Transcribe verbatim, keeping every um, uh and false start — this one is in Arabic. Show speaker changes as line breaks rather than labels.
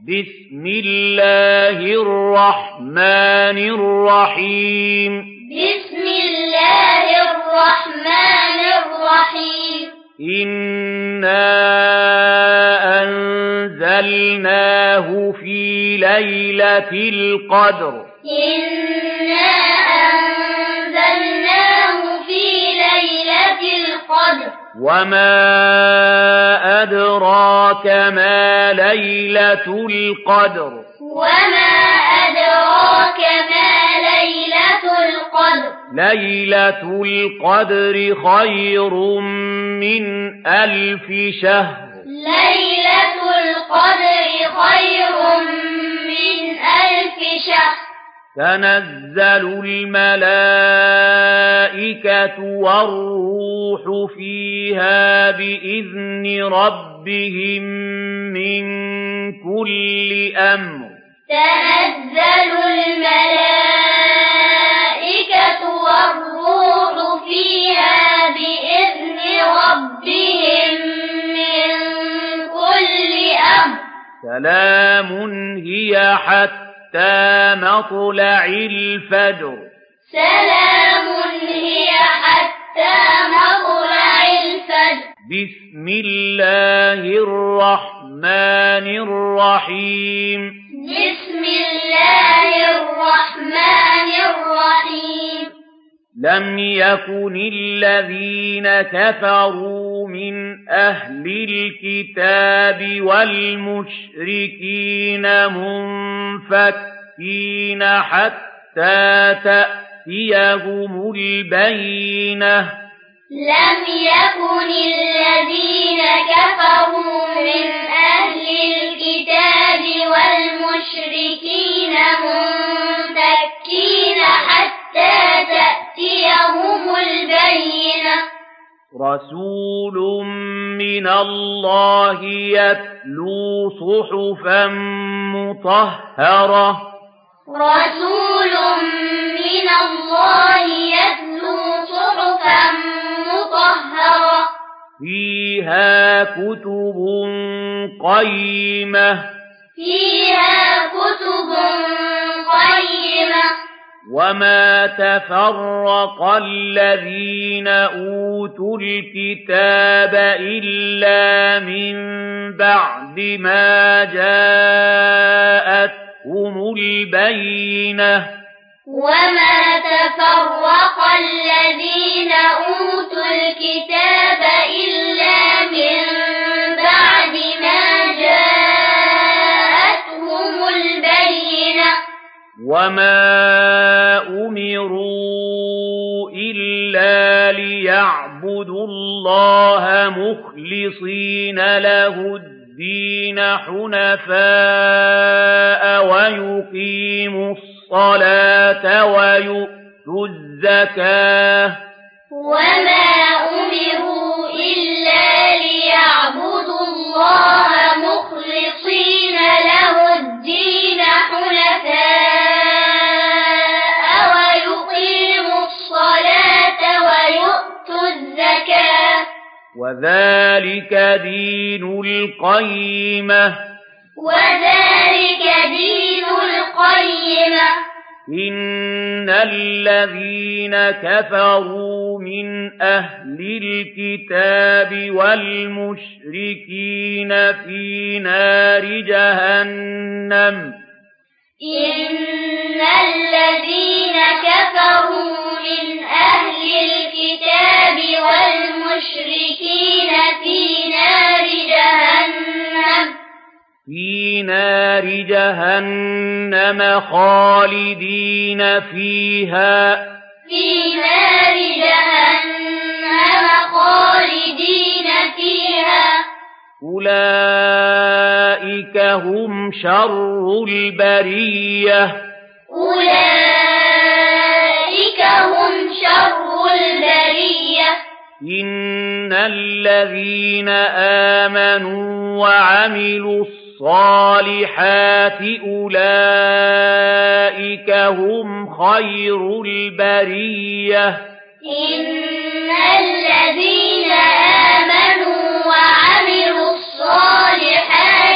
بسم الله الرحمن الرحيم
بسم الله الرحمن الرحيم
إنا أنزلناه في ليلة القدر
إنا أنزلناه في ليلة القدر
وما أدراك ما ليلة القدر
وما أدراك ما ليلة القدر
ليلة القدر خير من ألف شهر
ليلة القدر خير من ألف شهر
تنزل الملائكة والروح فيها بإذن ربهم من كل أمر
تنزل الملائكة والروح فيها بإذن ربهم من كل أمر
سلام هي حتى مطلع الفجر
سلام هي حتى مطلع الفجر
بسم الله الرحمن الرحيم
بسم الله الرحمن الرحيم
لم يكن الذين كفروا من أهل الكتاب والمشركين منفكين حتى تأتيهم البينة
لم يكن الذين كفروا من أهل الكتاب والمشركين منفكين حتى تأتيهم البينة
رسول من الله يتلو صحفا مطهرة
رسول من الله يتلو صحفا مطهرة
فيها كتب قيمة
فيها كتب قيمة
وما تفرق الذين أوتوا الكتاب إلا من بعد ما جاءتهم البينة
وما تفرق الذين أوتوا الكتاب إلا من بعد ما جاءتهم البينة
وما أمروا إلا ليعبدوا الله مخلصين له الدين حنفاء ويقيموا الصلاة ويؤتوا الزكاة
وما أمروا إلا ليعبدوا الله مخلصين له الدين حنفاء ويقيموا الصلاة ويؤتوا الزكاة
وذلك دين القيمة
وذلك دين القيمة
إن الذين كفروا من أهل الكتاب والمشركين في نار جهنم
إن الذين كفروا من أهل الكتاب والمشركين في نار جهنم
في نار جهنم خالدين فيها
في نار جهنم خالدين فيها
أولئك هم شر البرية
أولئك هم شر البرية
إن الذين آمنوا وعملوا الصالحات أولئك هم خير البرية
إن الذين آمنوا وعملوا الصالحات